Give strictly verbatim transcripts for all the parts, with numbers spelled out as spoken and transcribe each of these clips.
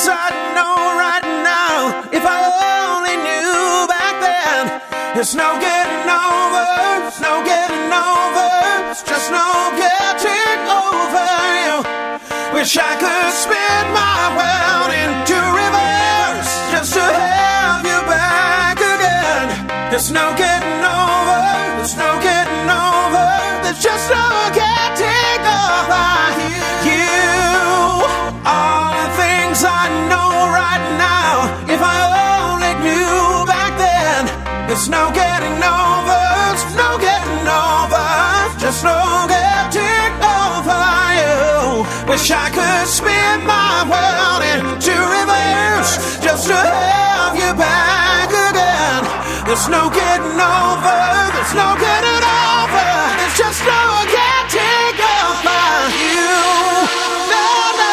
things I know right now. If I only knew back then, there's no getting over, no getting over, it's just no getting over you. Wish I could spin my world into reverse just to have you back again. There's no getting over, there's no getting over, there's just no getting over you. All the things I know right now, if I only knew back then, there's no getting over, there's no getting over, just no getting over you. Wish I could spin my world into reverse just to have you back again. There's no getting over, there's no getting over, there's just no getting over you. No, no.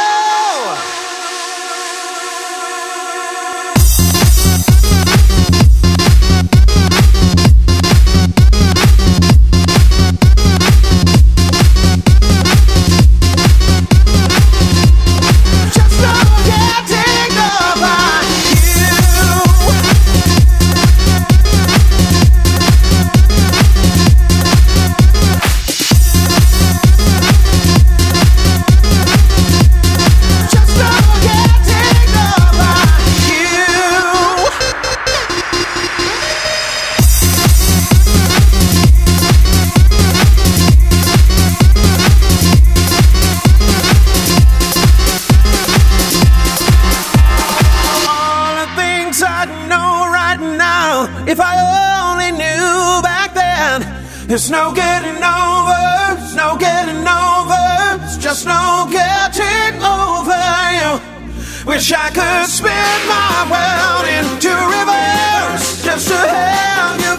If I only knew back then, there's no getting over, there's no getting over, it's just no getting over you. Wish I could spin my world into reverse just to have you